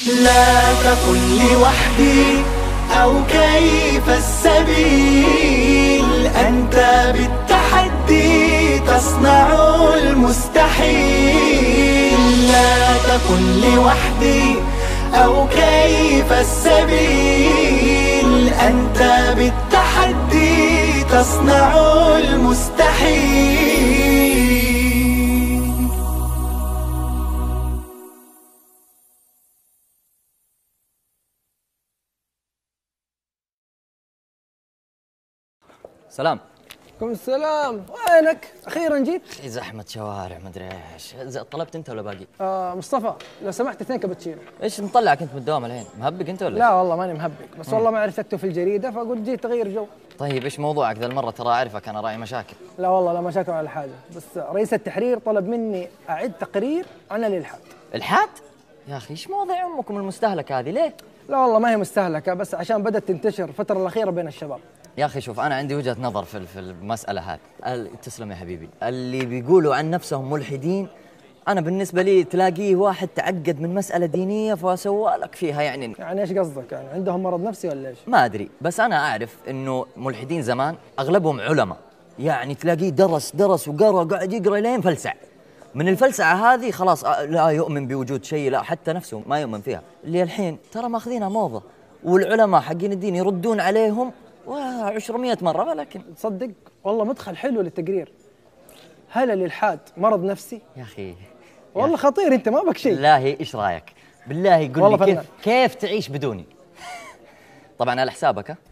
لا تقل لوحدي أو كيف السبيل، أنت بالتحدي تصنع المستحيل. لا تقل لوحدي أو كيف السبيل، أنت بالتحدي تصنع المستحيل. سلام. عليكم السلام. وينك؟ اخيرا جيت. زحمة شوارع مدري ايش. طلبت انت ولا باقي؟ مصطفى لو سمحت 2 كابتشينو. ايش مطلعك انت من الدوام الحين؟ مهبق انت ولا؟ لا والله ماني مهبق، بس والله ما عرفت اكتب في الجريده فقلت جيت تغير جو. طيب ايش موضوعك ذا المرة؟ ترى اعرفك انا راعي مشاكل. لا والله لا مشاكل ولا حاجه، بس رئيس التحرير طلب مني اعد تقرير عن الالحاد. الحاد؟ يا اخي ايش مواضيع امكم المستهلكة هذه ليه؟ لا والله ما هي مستهلكه، بس عشان بدات تنتشر الفتره الاخيره بين الشباب. يا اخي شوف، انا عندي وجهة نظر في المسألة هذه. تسلم يا حبيبي. اللي بيقولوا عن نفسهم ملحدين، انا بالنسبة لي تلاقيه واحد تعقد من مسألة دينية فسوى لك فيها يعني ايش قصدك؟ يعني عندهم مرض نفسي ولا ايش؟ ما ادري، بس انا اعرف انه ملحدين زمان اغلبهم علماء، يعني تلاقيه درس وقرا، قاعد يقرا لين فلسع. من الفلسعة هذه خلاص لا يؤمن بوجود شيء، لا حتى نفسه ما يؤمن فيها. اللي الحين ترى ماخذينها موضة، والعلماء حقين الدين يردون عليهم 200 مرة، ولكن تصدق والله مدخل حلو للتقرير. هل الالحاد مرض نفسي؟ يا اخي والله خطير، انت ما بك شيء. بالله ايش رايك؟ بالله قول لي كيف تعيش بدوني؟ طبعا على حسابك. ها؟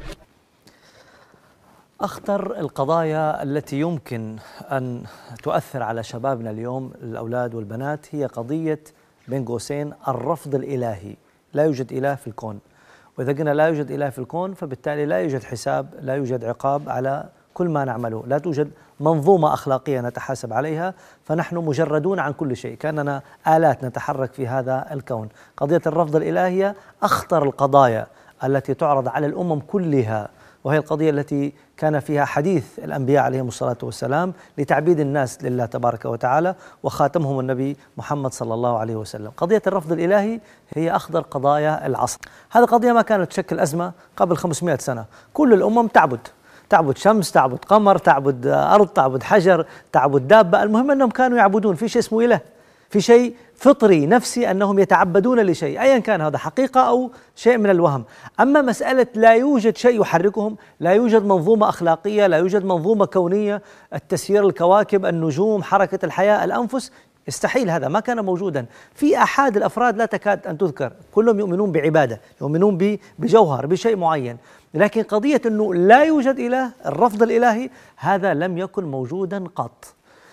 أخطر القضايا التي يمكن أن تؤثر على شبابنا اليوم، الأولاد والبنات، هي قضية بين قوسين الرفض الإلهي. لا يوجد إله في الكون، وإذا قلنا لا يوجد إله في الكون فبالتالي لا يوجد حساب، لا يوجد عقاب على كل ما نعمله، لا توجد منظومة أخلاقية نتحاسب عليها، فنحن مجردون عن كل شيء، كأننا آلات نتحرك في هذا الكون. قضية الرفض الإلهي أخطر القضايا التي تعرض على الأمم كلها، وهي القضية التي كان فيها حديث الأنبياء عليهم الصلاة والسلام لتعبيد الناس لله تبارك وتعالى، وخاتمهم النبي محمد صلى الله عليه وسلم. قضية الرفض الإلهي هي أخطر قضايا العصر. هذه قضية ما كانت تشكل أزمة قبل 500 سنة. كل الأمم تعبد شمس، تعبد قمر، تعبد أرض، تعبد حجر، تعبد دابة، المهم أنهم كانوا يعبدون في شيء اسمه إله، في شيء فطري نفسي أنهم يتعبدون لشيء أيا كان هذا حقيقة أو شيء من الوهم. أما مسألة لا يوجد شيء يحركهم، لا يوجد منظومة أخلاقية، لا يوجد منظومة كونية، التسيير، الكواكب، النجوم، حركة الحياة، الأنفس، استحيل، هذا ما كان موجودا. في أحد الأفراد لا تكاد أن تذكر، كلهم يؤمنون بعبادة، يؤمنون بجوهر، بشيء معين، لكن قضية أنه لا يوجد إله، الرفض الإلهي، هذا لم يكن موجودا قط.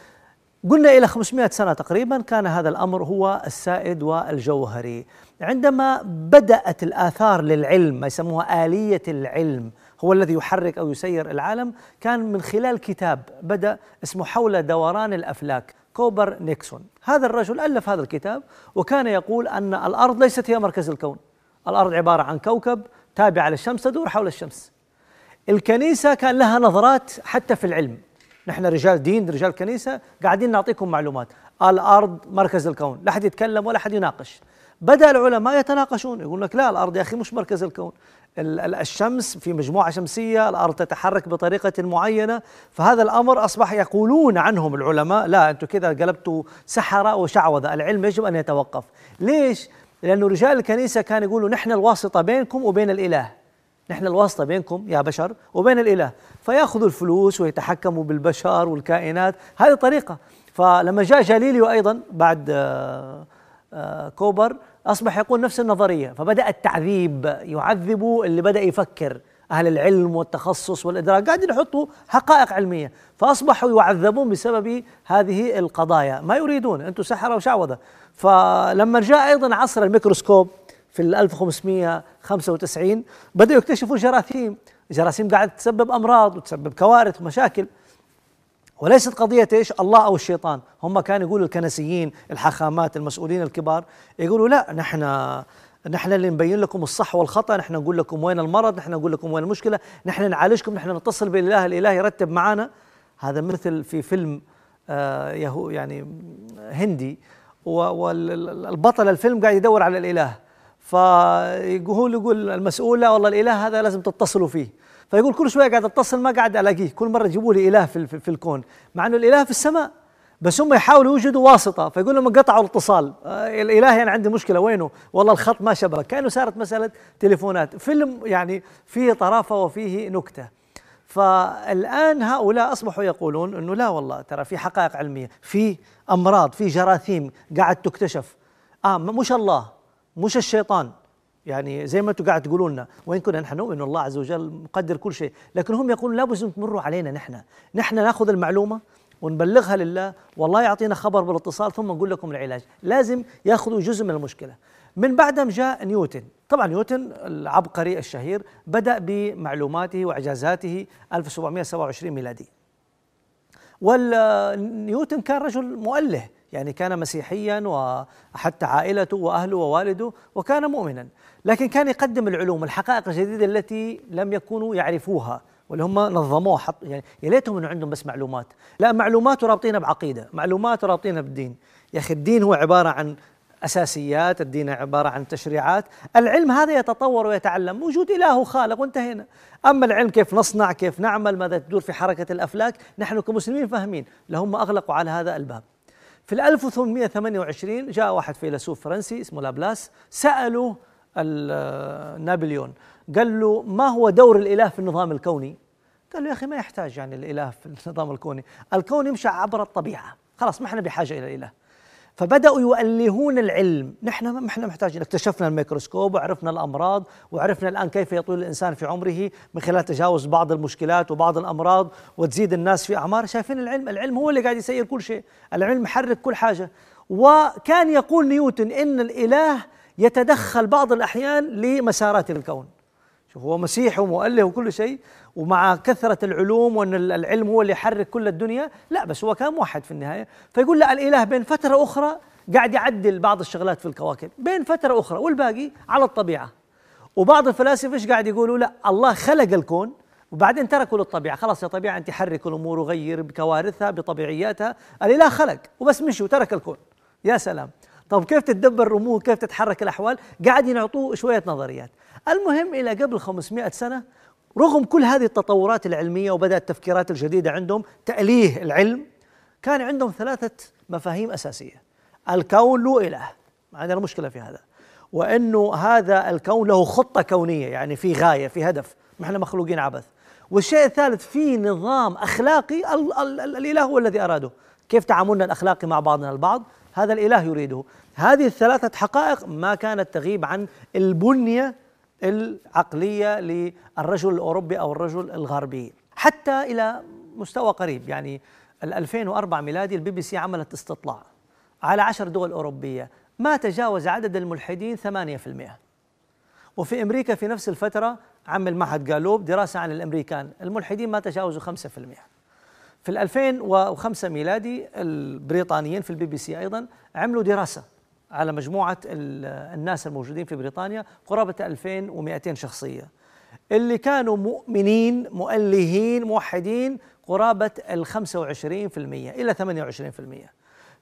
قلنا إلى 500 سنة تقريبا كان هذا الأمر هو السائد والجوهري. عندما بدأت الآثار للعلم، ما يسموها آلية العلم، هو الذي يحرك أو يسير العالم، كان من خلال كتاب بدأ اسمه حول دوران الأفلاك، كوبرنيكسون. هذا الرجل ألف هذا الكتاب، وكان يقول أن الأرض ليست هي مركز الكون، الأرض عبارة عن كوكب تابع للشمس تدور حول الشمس. الكنيسة كان لها نظرات حتى في العلم، نحن رجال دين رجال كنيسة قاعدين نعطيكم معلومات، الأرض مركز الكون، لا حد يتكلم ولا حد يناقش. بدأ العلماء يتناقشون، يقول لك لا، الأرض يا أخي مش مركز الكون، الشمس في مجموعة شمسية، الأرض تتحرك بطريقة معينة. فهذا الأمر أصبح يقولون عنهم العلماء لا، أنتم كذا قلبتوا سحرة وشعوذة، العلم يجب أن يتوقف. ليش؟ لأنه رجال الكنيسة كانوا يقولوا نحن الواسطة بينكم وبين الإله، نحن الواسطة بينكم يا بشر وبين الإله، فيأخذوا الفلوس ويتحكموا بالبشر والكائنات، هذه طريقة. فلما جاء جاليليو أيضا بعد كوبر أصبح يقول نفس النظرية، فبدأ التعذيب، يعذبوا اللي بدأ يفكر، أهل العلم والتخصص والإدراك قاعدين يحطوا حقائق علمية، فأصبحوا يعذبون بسبب هذه القضايا، ما يريدون، أنتم سحرة وشعوذة. فلما جاء أيضا عصر الميكروسكوب في 1595 بدأوا يكتشفوا الجراثيم قاعدة تسبب أمراض وتسبب كوارث ومشاكل، وليست قضية إيش الله أو الشيطان. هم كانوا يقولوا الكنسيين الحاخامات المسؤولين الكبار يقولوا لا، نحن اللي نبين لكم الصح والخطأ، نحن نقول لكم وين المرض، نحن نقول لكم وين المشكلة، نحن نعالجكم، نحن نتصل بالإله، الإله يرتب معنا. هذا مثل في فيلم يعني هندي، والبطل الفيلم قاعد يدور على الإله، يقول المسؤول لا والله الإله هذا لازم تتصلوا فيه، فيقول كل شوية قاعد أتصل ما قاعد ألاقيه، كل مرة يجيبوا لي إله في الكون، مع أنه الإله في السماء، بس هم يحاولوا يوجدوا واسطة، فيقول لهم قطعوا الاتصال، الإله يعني عندي مشكلة وينه؟ والله الخط ما شبك، كأنه صارت مسألة تليفونات، فيلم يعني فيه طرافة وفيه نكتة. فالآن هؤلاء أصبحوا يقولون أنه لا والله ترى في حقائق علمية، في أمراض، في جراثيم قاعد تكتشف، مش الله، مش الشيطان، يعني زي ما أنتم قاعد تقولون لنا، وإن كنا نحن نؤمن الله عز وجل مقدر كل شيء، لكن هم يقولون لابد تمروا علينا نحن ناخذ المعلومة ونبلغها لله، والله يعطينا خبر بالاتصال ثم نقول لكم العلاج، لازم ياخذوا جزء من المشكلة. من بعدهم جاء نيوتن، طبعا نيوتن العبقري الشهير بدأ بمعلوماته وإعجازاته 1727 ميلادي. والنيوتن كان رجل مؤله، يعني كان مسيحيا وحتى عائلته وأهله ووالده، وكان مؤمنا، لكن كان يقدم العلوم الحقائق الجديدة التي لم يكونوا يعرفوها، واللي هم نظموها، يعني يا ليتهم انه عندهم بس معلومات، لا معلومات ورابطينها بعقيده، معلومات ورابطينها بالدين. يا اخي الدين هو عباره عن اساسيات، الدين عباره عن تشريعات، العلم هذا يتطور ويتعلم، وجود اله وخالق وانتهينا. اما العلم كيف نصنع، كيف نعمل، ماذا تدور في حركه الافلاك، نحن كمسلمين فاهمين، لهم اغلقوا على هذا الباب. في 1828 جاء واحد فيلسوف فرنسي اسمه لابلاس، سأله نابليون، قال له ما هو دور الإله في النظام الكوني؟ قال له يا أخي ما يحتاج يعني الإله في النظام الكوني، الكون يمشي عبر الطبيعة، خلاص ما احنا بحاجة إلى الإله. فبدأوا يؤلهون العلم، نحن ما احنا محتاجين، اكتشفنا الميكروسكوب وعرفنا الأمراض، وعرفنا الآن كيف يطول الإنسان في عمره من خلال تجاوز بعض المشكلات وبعض الأمراض، وتزيد الناس في أعمار. شايفين العلم هو اللي قاعد يسير كل شيء، العلم يحرك كل حاجة. وكان يقول نيوتن إن الإله يتدخل بعض الأحيان لمسارات الكون. شوف هو مسيحي ومؤله وكل شيء، ومع كثرة العلوم وأن العلم هو اللي يحرك كل الدنيا، لا بس هو كان موحد في النهاية. فيقول لا، الإله بين فترة أخرى قاعد يعدل بعض الشغلات في الكواكب بين فترة أخرى، والباقي على الطبيعة. وبعض الفلاسفة ايش قاعد يقولوا؟ لا، الله خلق الكون وبعدين تركوا للطبيعة، خلاص يا طبيعة أنت حرك الأمور وغير بكوارثها بطبيعياتها، الإله خلق وبس مشي وترك الكون. يا سلام، طب كيف تتدبر الأمور، كيف تتحرك الأحوال؟ قاعد ينعطوه شوية نظريات. المهم إلى قبل 500 سنة رغم كل هذه التطورات العلمية وبدأت التفكيرات الجديدة عندهم تأليه العلم، كان عندهم 3 مفاهيم أساسية. الكون له إله، ما عندنا مشكلة في هذا، وأنه هذا الكون له خطة كونية، يعني في غاية، في هدف، ما احنا مخلوقين عبث. والشيء الثالث في نظام أخلاقي الإله هو الذي أراده، كيف تعاملنا الأخلاقي مع بعضنا البعض هذا الإله يريده. هذه ال3 حقائق ما كانت تغيب عن البنية العقلية للرجل الأوروبي أو الرجل الغربي حتى إلى مستوى قريب. يعني 2004 ميلادي BBC عملت استطلاع على 10 دول أوروبية، ما تجاوز عدد الملحدين 8%. وفي أمريكا في نفس الفترة عمل معهد جالوب دراسة عن الأمريكان، الملحدين ما تجاوزوا 5%. في 2005 ميلادي البريطانيين في BBC أيضا عملوا دراسة على مجموعة الناس الموجودين في بريطانيا، قرابة 2200 شخصية، اللي كانوا مؤمنين مؤلهين موحدين قرابة 25% إلى 28%.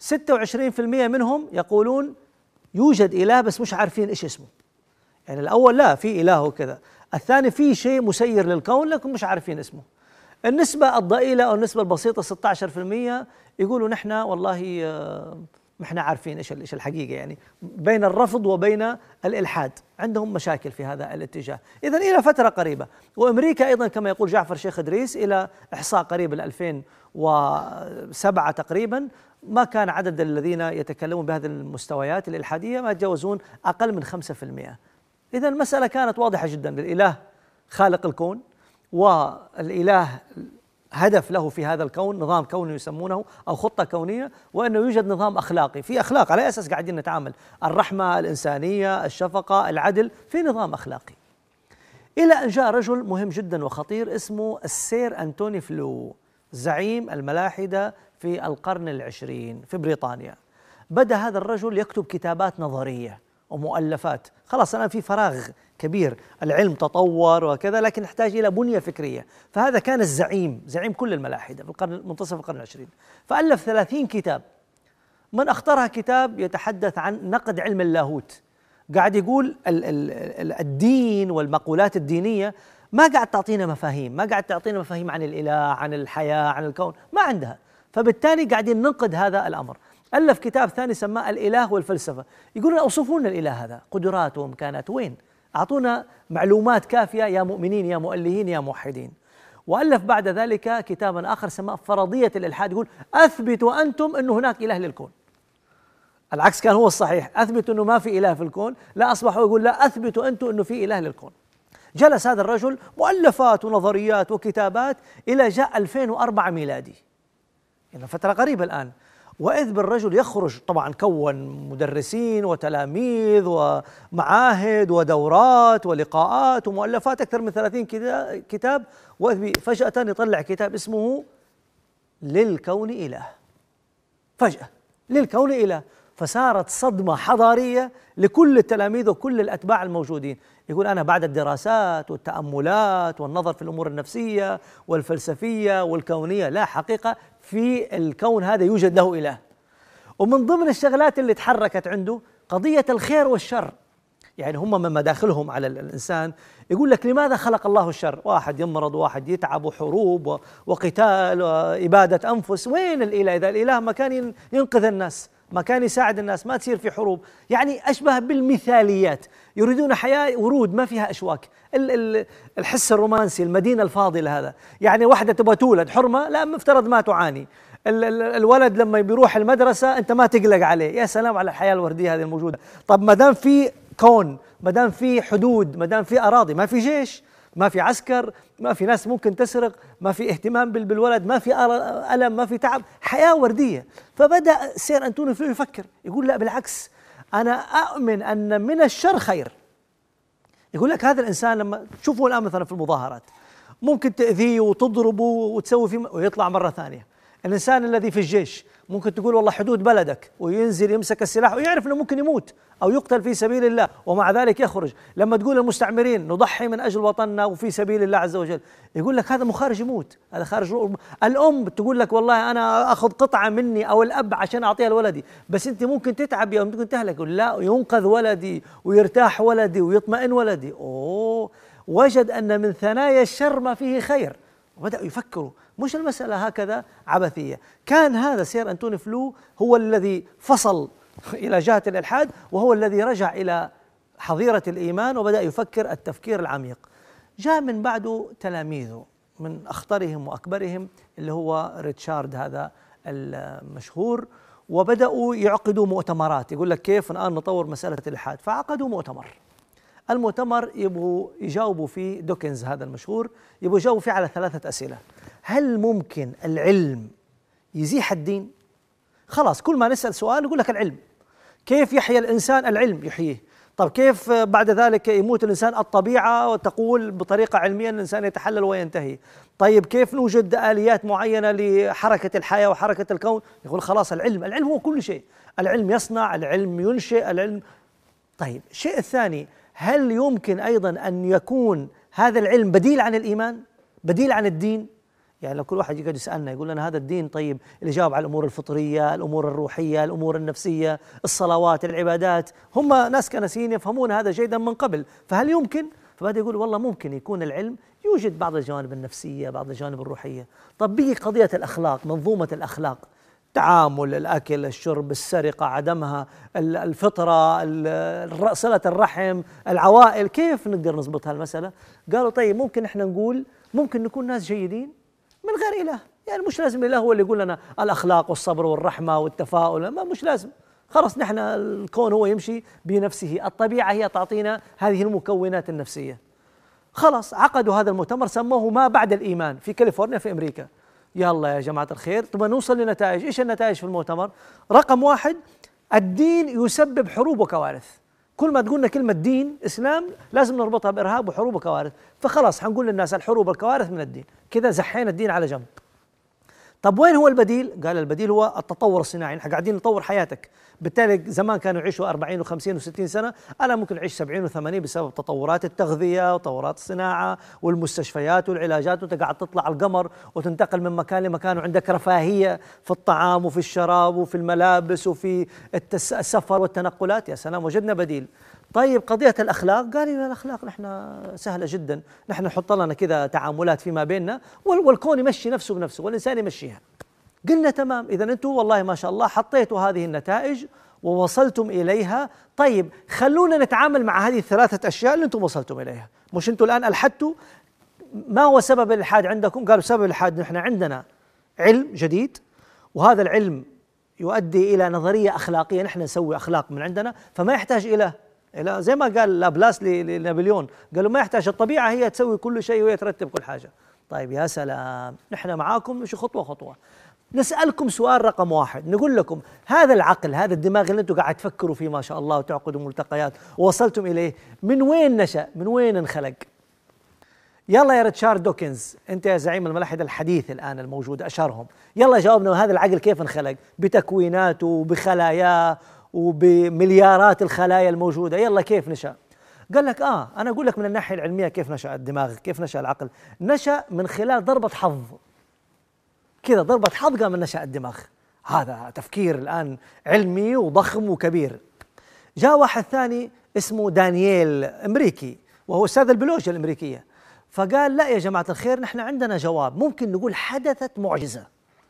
26% منهم يقولون يوجد إله بس مش عارفين إيش اسمه. يعني الأول لا، في إله وكذا، الثاني في شيء مسير للكون لكن مش عارفين اسمه. النسبة الضئيلة أو النسبة البسيطة 16% يقولوا نحن والله ما احنا عارفين ايش الحقيقة، يعني بين الرفض وبين الإلحاد، عندهم مشاكل في هذا الاتجاه. إذن إلى فترة قريبة. وأمريكا أيضا كما يقول جعفر شيخ إدريس إلى إحصاء قريب 2007 تقريبا ما كان عدد الذين يتكلمون بهذه المستويات الإلحادية ما يتجاوزون أقل من 5%. إذن المسألة كانت واضحة جدا، الإله خالق الكون، والإله هدف له في هذا الكون، نظام كوني يسمونه أو خطة كونية، وأنه يوجد نظام أخلاقي، في أخلاق على أساس قاعدين نتعامل، الرحمة، الإنسانية، الشفقة، العدل، في نظام أخلاقي. إلى أن جاء رجل مهم جدا وخطير اسمه السير أنتوني فلو، زعيم الملاحدة في القرن العشرين في بريطانيا. بدأ هذا الرجل يكتب كتابات نظرية ومؤلفات، خلاص الآن في فراغ كبير، العلم تطور وكذا، لكن نحتاج إلى بنية فكرية. فهذا كان زعيم كل الملاحدة في منتصف القرن العشرين، فألف 30 كتاب، من أخطرها كتاب يتحدث عن نقد علم اللاهوت، قاعد يقول الدين والمقولات الدينية ما قاعد تعطينا مفاهيم، ما قاعد تعطينا مفاهيم عن الإله، عن الحياة، عن الكون، ما عندها. فبالتالي قاعدين ننقد هذا الأمر. ألف كتاب ثاني سماه الإله والفلسفة، يقولون أوصفوا لنا الإله هذا، قدراته وإمكاناته وين؟ أعطونا معلومات كافية يا مؤمنين يا مؤلهين يا موحدين. وألف بعد ذلك كتابا آخر سماه فرضية الإلحاد، يقول أثبتوا أنتم أنه هناك إله للكون. العكس كان هو الصحيح، أثبتوا أنه ما في إله في الكون، لا أصبحوا يقول لا أثبتوا أنتم أنه في إله للكون. جلس هذا الرجل مؤلفات ونظريات وكتابات إلى جاء 2004 ميلادي، يعني فترة قريبة الآن. وإذ بالرجل يخرج، طبعا كون مدرسين وتلاميذ ومعاهد ودورات ولقاءات ومؤلفات أكثر من 30 كتاب، وإذ فجأة يطلع كتاب اسمه للكون إله. فجأة للكون إله، فصارت صدمة حضارية لكل التلاميذ وكل الأتباع الموجودين. يقول أنا بعد الدراسات والتأملات والنظر في الأمور النفسية والفلسفية والكونية، لا حقيقة في الكون هذا يوجد له إله. ومن ضمن الشغلات اللي تحركت عنده قضية الخير والشر. يعني هم من مداخلهم على الإنسان يقول لك لماذا خلق الله الشر؟ واحد يمرض، واحد يتعب، وحروب وقتال وإبادة أنفس. وين الإله؟ إذا الإله ما كان ينقذ الناس، ما كان يساعد الناس، ما تصير في حروب. يعني أشبه بالمثاليات، يريدون حياة ورود ما فيها أشواك. الحس الرومانسي، المدينة الفاضلة هذا. يعني واحدة تبغى تولد حرمة، لا مفترض ما تعاني. الولد لما بيروح المدرسة أنت ما تقلق عليه. يا سلام على الحياة الوردية هذه الموجودة. طب ما دام في كون، ما دام في حدود، ما دام في أراضي، ما في جيش، ما في عسكر، ما في ناس ممكن تسرق، ما في اهتمام بالولد، ما في ألم، ما في تعب، حياة وردية. فبدأ سير أنطونيو فلو يفكر، يقول لا بالعكس، أنا أؤمن أن من الشر خير. يقول لك هذا الإنسان لما تشوفه الآن مثلا في المظاهرات ممكن تأذيه وتضربه وتسوي فيه ويطلع مرة ثانية. الإنسان الذي في الجيش ممكن تقول والله حدود بلدك، وينزل يمسك السلاح ويعرف أنه ممكن يموت أو يقتل في سبيل الله، ومع ذلك يخرج. لما تقول المستعمرين نضحي من أجل وطننا وفي سبيل الله عز وجل، يقول لك هذا مخارج يموت، هذا خارج. الأم تقول لك والله أنا أخذ قطعة مني أو الأب عشان أعطيها لولدي، بس أنت ممكن تتعب أو ممكن تهلك. يقول لا، ينقذ ولدي ويرتاح ولدي ويطمئن ولدي. وجد أن من ثنايا الشر ما فيه خير، وبدأوا يفكروا مش المسألة هكذا عبثية. كان هذا سير أنطونيو فلو هو الذي فصل إلى جهة الإلحاد، وهو الذي رجع إلى حظيرة الإيمان وبدأ يفكر التفكير العميق. جاء من بعده تلاميذه من أخطرهم وأكبرهم اللي هو ريتشارد هذا المشهور، وبدأوا يعقدوا مؤتمرات. يقول لك كيف الآن نطور مسألة الإلحاد، فعقدوا مؤتمر. المؤتمر يبغوا يجاوبوا فيه، دوكنز هذا المشهور يبغوا يجاوبوا فيه على 3 أسئلة. هل ممكن العلم يزيح الدين؟ خلاص كل ما نسأل سؤال يقول لك العلم. كيف يحيا الإنسان؟ العلم يحييه. طب كيف بعد ذلك يموت الإنسان؟ الطبيعة وتقول بطريقة علمية أن الإنسان يتحلل وينتهي. طيب كيف نوجد آليات معينة لحركة الحياة وحركة الكون؟ يقول خلاص العلم، العلم هو كل شيء. العلم يصنع، العلم ينشئ، العلم. طيب الشيء الثاني، هل يمكن أيضا أن يكون هذا العلم بديل عن الإيمان، بديل عن الدين؟ يعني لو كل واحد يقعد يسألنا يقول لنا هذا الدين، طيب اللي جاوب على الأمور الفطرية، الأمور الروحية، الأمور النفسية، الصلوات، العبادات، هم ناس كنسيين يفهمون هذا جيدا من قبل، فهل يمكن؟ فبدأ يقول والله ممكن يكون العلم يوجد بعض الجوانب النفسية، بعض الجوانب الروحية. طب بيجي قضية الأخلاق، منظومة الأخلاق، تعامل، الأكل، الشرب، السرقة، عدمها، الفطرة، صلة الرحم، العوائل، كيف نقدر نضبط هالمسألة؟ قالوا طيب ممكن احنا نقول ممكن نكون ناس جيدين من غير إله. يعني مش لازم الإله هو اللي يقول لنا الأخلاق والصبر والرحمة والتفاؤل، ما مش لازم. خلاص نحن الكون هو يمشي بنفسه، الطبيعة هي تعطينا هذه المكونات النفسية. خلاص عقدوا هذا المؤتمر سموه ما بعد الإيمان في كاليفورنيا في أمريكا. يلا يا جماعة الخير تبغى نوصل لنتائج. إيش النتائج في المؤتمر؟ رقم 1، الدين يسبب حروب وكوارث. كل ما تقولنا كلمة دين إسلام لازم نربطها بإرهاب وحروب وكوارث، فخلاص حنقول للناس الحروب والكوارث من الدين، كذا زحينا الدين على جنب. طب وين هو البديل؟ قال البديل هو التطور الصناعي. نحن قاعدين نطور حياتك، بالتالي زمان كانوا يعيشوا 40 و50 و60 سنة، أنا ممكن أعيش 70 و80 بسبب تطورات التغذية وتطورات الصناعة والمستشفيات والعلاجات، وأنت قاعد تطلع القمر وتنتقل من مكان لمكان، وعندك رفاهية في الطعام وفي الشراب وفي الملابس وفي السفر والتنقلات. يا سلام، وجدنا بديل. طيب قضية الأخلاق، قال لي الأخلاق نحن سهلة جدا، نحن نحط لنا كذا تعاملات فيما بيننا والكون يمشي نفسه بنفسه والإنسان يمشيها. قلنا تمام، إذا أنتم والله ما شاء الله حطيتوا هذه النتائج ووصلتم إليها، طيب خلونا نتعامل مع هذه الثلاثة أشياء اللي أنتم وصلتم إليها. مش أنتم الآن ألحدتوا ما هو سبب الإلحاد عندكم؟ قالوا سبب الإلحاد نحن عندنا علم جديد، وهذا العلم يؤدي إلى نظرية أخلاقية، نحن نسوي أخلاق من عندنا، فما يحتاج إلى زي ما قال لابلاس لنابليون، قالوا ما يحتاج، الطبيعة هي تسوي كل شيء وهي ترتب كل حاجة. طيب يا سلام، نحن معاكم مش خطوة خطوة. نسألكم سؤال رقم واحد، نقول لكم هذا العقل، هذا الدماغ اللي انتم قاعد تفكروا فيه ما شاء الله وتعقدوا ملتقيات ووصلتم إليه، من وين نشأ؟ من وين انخلق؟ يلا يا ريتشارد دوكنز، انت يا زعيم الملاحدة الحديث الآن الموجود أشهرهم، يلا جاوبنا هذا العقل كيف انخلق؟ بتكويناته وبخلاياه وبمليارات الخلايا الموجودة، يلا كيف نشأ؟ قال لك أنا أقول لك من الناحية العلمية كيف نشأ الدماغ، كيف نشأ العقل. نشأ من خلال ضربة حظ، كذا ضربة حظ قام نشأ الدماغ. هذا تفكير الآن علمي وضخم وكبير. جاء واحد ثاني اسمه دانييل، أمريكي، وهو أستاذ البيولوجيا الأمريكية، فقال لا يا جماعة الخير، نحن عندنا جواب، ممكن نقول حدثت معجزة.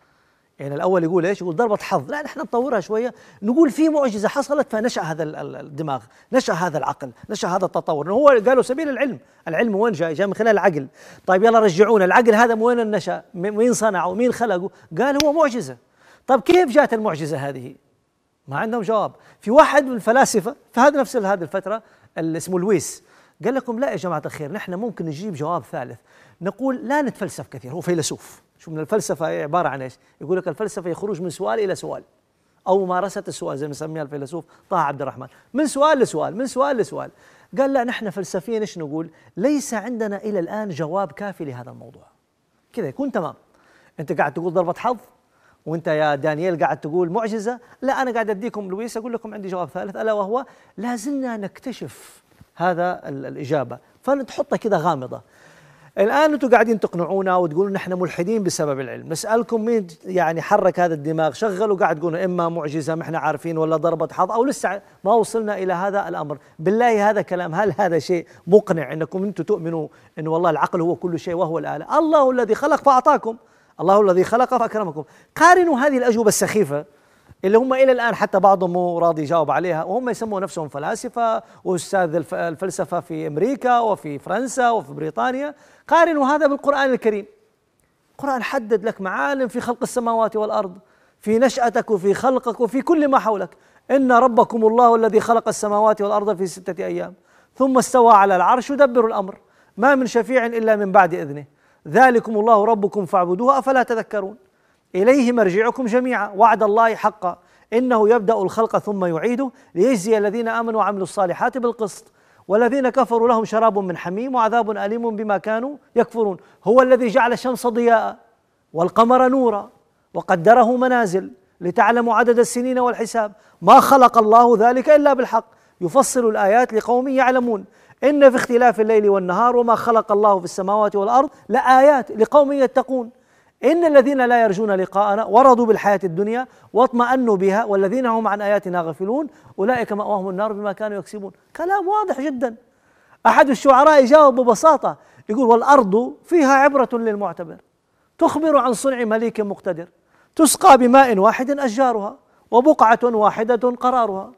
يعني الأول يقول إيش؟ يقول ضربة حظ، لا نحن نطورها شوية، نقول في معجزة حصلت فنشأ هذا الدماغ، نشأ هذا العقل، نشأ هذا التطور. هو قالوا سبيل العلم، العلم وين جاء؟ جاء من خلال العقل. طيب يلا رجعونا، العقل هذا من وين نشأ؟ مين صنعه؟ مين خلقه؟ قال هو معجزة. طيب كيف جاءت المعجزة هذه؟ ما عندهم جواب. في واحد من الفلاسفة في هذه الفترة اللي اسمه لويس، قال لكم لا يا جماعة الخير، نحن ممكن نجيب جواب ثالث، نقول لا نتفلسف كثير. هو فيلسوف، شو من الفلسفة عبارة عن ايش؟ يقول لك الفلسفة هي خروج من سؤال إلى سؤال، أو ممارسة السؤال زي ما يسميها الفيلسوف طه عبد الرحمن، من سؤال لسؤال، من سؤال لسؤال. قال لا نحن فلسفيا ايش نقول؟ ليس عندنا إلى الآن جواب كافي لهذا الموضوع. كذا يكون تمام. أنت قاعد تقول ضربة حظ، وأنت يا دانييل قاعد تقول معجزة، لا أنا قاعد أديكم لويس أقول لكم عندي جواب ثالث، ألا وهو لازلنا نكتشف هذا الإجابة، فنتحطها كذا غامضة. الآن أنتم قاعدين تقنعونا وتقولون نحن ملحدين بسبب العلم، نسألكم مين يعني حرك هذا الدماغ شغل وقاعد تقولون إما معجزة ما احنا عارفين ولا ضربة حظ أو لسه ما وصلنا إلى هذا الأمر. بالله هذا كلام، هل هذا شيء مقنع أنكم أنتم تؤمنوا أن والله العقل هو كل شيء وهو الآلة؟ الله الذي خلق فأعطاكم، الله الذي خلق فأكرمكم. قارنوا هذه الأجوبة السخيفة اللي هم إلى الآن حتى بعضهم مو راضي يجاوب عليها، وهم يسموا نفسهم فلاسفة وأستاذ الفلسفة في أمريكا وفي فرنسا وفي بريطانيا. قارنوا هذا بالقرآن الكريم. القرآن حدد لك معالم في خلق السماوات والأرض، في نشأتك وفي خلقك وفي كل ما حولك. إن ربكم الله الذي خلق السماوات والأرض في 6 أيام ثم استوى على العرش يدبر الأمر ما من شفيع إلا من بعد إذنه ذلكم الله ربكم فاعبدوه أفلا تذكرون. إليه مرجعكم جميعا وعد الله حقا إنه يبدأ الخلق ثم يعيده ليجزي الذين آمنوا وعملوا الصالحات بالقسط والذين كفروا لهم شراب من حميم وعذاب أليم بما كانوا يكفرون. هو الذي جعل الشمس ضياء والقمر نورا وقدره منازل لتعلموا عدد السنين والحساب ما خلق الله ذلك إلا بالحق يفصل الآيات لقوم يعلمون إن في اختلاف الليل والنهار وما خلق الله في السماوات والأرض لآيات لقوم يتقون إن الذين لا يرجون لقاءنا ورضوا بالحياة الدنيا واطمأنوا بها والذين هم عن آياتنا غافلون أولئك مأواهم النار بما كانوا يكسبون. كلام واضح جدا. أحد الشعراء يجاوب ببساطة يقول والأرض فيها عبرة للمعتبر تخبر عن صنع مليك مقتدر تسقى بماء واحد أشجارها وبقعة واحدة قرارها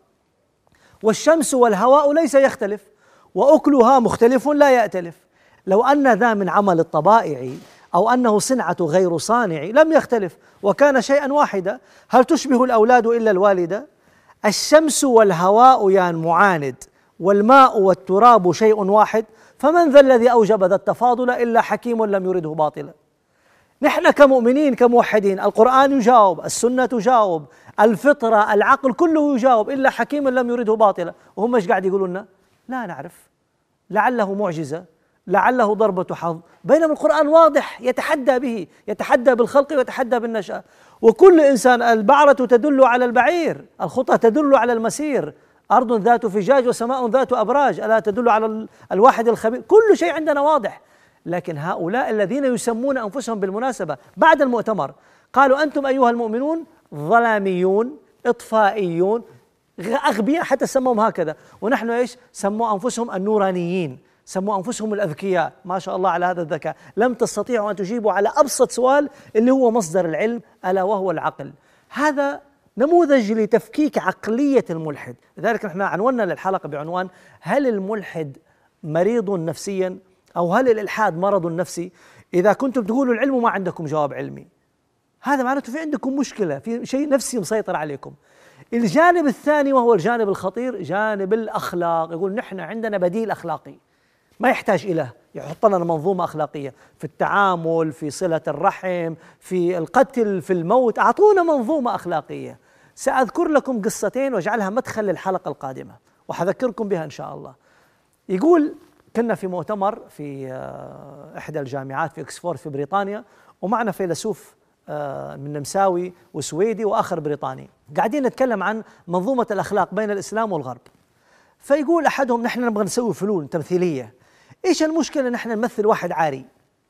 والشمس والهواء ليس يختلف وأكلها مختلف لا يأتلف لو أن ذا من عمل الطبائع أو أنه صنعة غير صانع لم يختلف وكان شيئا واحدا هل تشبه الأولاد إلا الوالدة الشمس والهواء يان معاند والماء والتراب شيء واحد فمن ذا الذي أوجب ذا التفاضل إلا حكيم لم يرده باطلا. نحن كمؤمنين كموحدين القرآن يجاوب السنة تجاوب الفطرة العقل كله يجاوب إلا حكيم لم يرده باطلا وهم ايش قاعد يقولون لنا؟ لا نعرف لعله معجزة لعله ضربة حظ بينما القرآن واضح يتحدى به يتحدى بالخلق ويتحدى بالنشأة وكل إنسان البعرة تدل على البعير الخطى تدل على المسير أرض ذات فجاج وسماء ذات أبراج ألا تدل على الواحد الخبير كل شيء عندنا واضح. لكن هؤلاء الذين يسمون أنفسهم بالمناسبة بعد المؤتمر قالوا أنتم أيها المؤمنون ظلاميون إطفائيون أغبياء حتى سموهم هكذا، ونحن إيش سموا أنفسهم النورانيين، سموا أنفسهم الأذكياء. ما شاء الله على هذا الذكاء. لم تستطيعوا أن تجيبوا على أبسط سؤال اللي هو مصدر العلم، ألا وهو العقل. هذا نموذج لتفكيك عقلية الملحد. لذلك نحن عنونا للحلقة بعنوان: هل الملحد مريض نفسيا أو هل الإلحاد مرض نفسي؟ إذا كنتم تقولوا العلم وما عندكم جواب علمي، هذا معناته في عندكم مشكلة، في شيء نفسي مسيطر عليكم. الجانب الثاني وهو الجانب الخطير، جانب الأخلاق. يقول نحن عندنا بديل أخلاقي ما يحتاج إله، يحط لنا منظومة أخلاقية في التعامل، في صلة الرحم، في القتل، في الموت. أعطونا منظومة أخلاقية. سأذكر لكم قصتين واجعلها مدخل للحلقة القادمة وحذكركم بها إن شاء الله. يقول كنا في مؤتمر في إحدى الجامعات في إكسفورد في بريطانيا، ومعنا فيلسوف من نمساوي وسويدي وآخر بريطاني، قاعدين نتكلم عن منظومة الأخلاق بين الإسلام والغرب. فيقول أحدهم: نحن نبغى نسوي فلول تمثيلية، إيش المشكلة نحن نمثل واحد عاري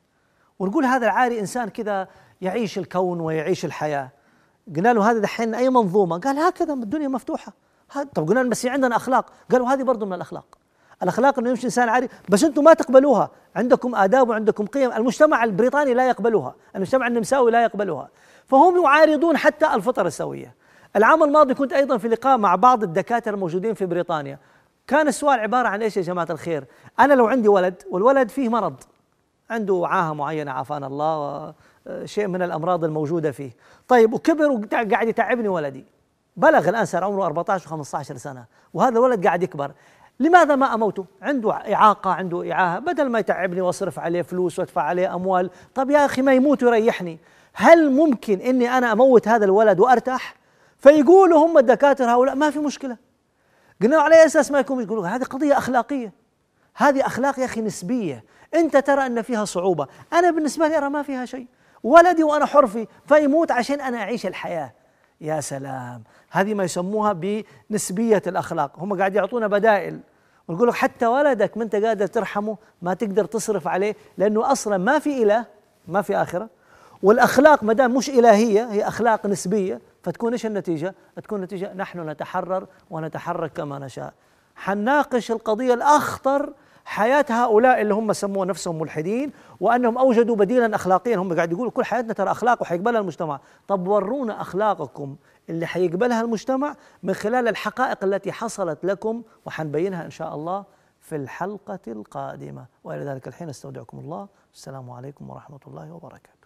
ونقول هذا العاري إنسان كذا يعيش الكون ويعيش الحياة. قلنا له هذا دحين أي منظومة؟ قال هكذا الدنيا مفتوحة. طب قلنا بس عندنا أخلاق. قالوا هذه برضو من الأخلاق. الأخلاق أنه يمشي إنسان عاري، بس أنتم ما تقبلوها، عندكم آداب وعندكم قيم. المجتمع البريطاني لا يقبلها، المجتمع النمساوي لا يقبلها، فهم يعارضون حتى الفطر السوية. العام الماضي كنت أيضا في لقاء مع بعض الدكاترة الموجودين في بريطانيا، كان السؤال عبارة عن إيش يا جماعة الخير؟ أنا لو عندي ولد والولد فيه مرض، عنده عاهة معينة عافانا الله، شيء من الأمراض الموجودة فيه، طيب وكبر وقاعد يتعبني ولدي، بلغ الآن صار عمره 14 و15 سنة، وهذا الولد قاعد يكبر، لماذا ما أموته؟ عنده إعاقة، عنده إعاهة، بدل ما يتعبني وأصرف عليه فلوس وأدفع عليه أموال، طب يا أخي ما يموت ويريحني. هل ممكن إني أنا أموت هذا الولد وأرتاح؟ فيقولوا هم الدكاترة هؤلاء ما في مشكلة. قلنا على أساس ما يكون، يقولوا هذه قضية أخلاقية، هذه أخلاق يا أخي نسبية، أنت ترى أن فيها صعوبة، أنا بالنسبة لي أرى ما فيها شيء، ولدي وأنا حر فيه فيموت عشان أنا أعيش الحياة. يا سلام، هذه ما يسموها بنسبية الأخلاق. هم قاعد يعطونا بدائل ونقول لك حتى ولدك ما أنت قادر ترحمه، ما تقدر تصرف عليه، لأنه أصلا ما في إله، ما في آخرة، والأخلاق ما دام مش إلهية هي أخلاق نسبية، فتكون إيش النتيجة؟ تكون النتيجة نحن نتحرر ونتحرك كما نشاء. حنناقش القضية الأخطر، حياة هؤلاء اللي هم سموا نفسهم ملحدين وأنهم أوجدوا بديلا أخلاقيا. هم قاعد يقولوا كل حياتنا ترى أخلاق وحيقبلها المجتمع. طب ورونا أخلاقكم اللي حيقبلها المجتمع من خلال الحقائق التي حصلت لكم، وحنبينها إن شاء الله في الحلقة القادمة. وإلى ذلك الحين استودعكم الله، السلام عليكم ورحمة الله وبركاته.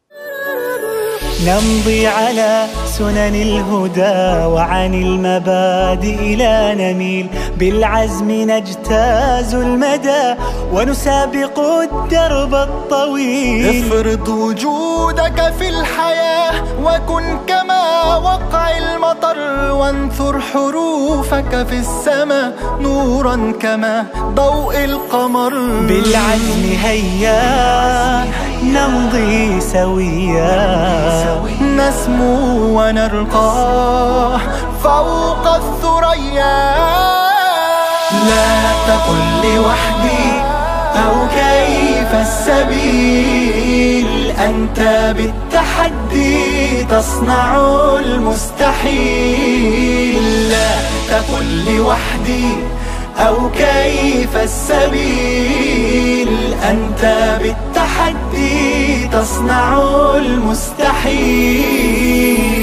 نمضي على سنن الهدى وعن المبادئ لا نميل، بالعزم نجتاز المدى ونسابق الدرب الطويل. افرض وجودك في الحياة وكن كما وقع المطر، وانثر حروفك في السماء نورا كما ضوء القمر. بالعزم هيا نمضي سويا، نسمو ونرقى فوق الثريا. لا تقل لوحدي أو كيف السبيل، أنت بالتحدي تصنع المستحيل. لا تقل لوحدي أو كيف السبيل، أنت بالتحدي تصنع المستحيل.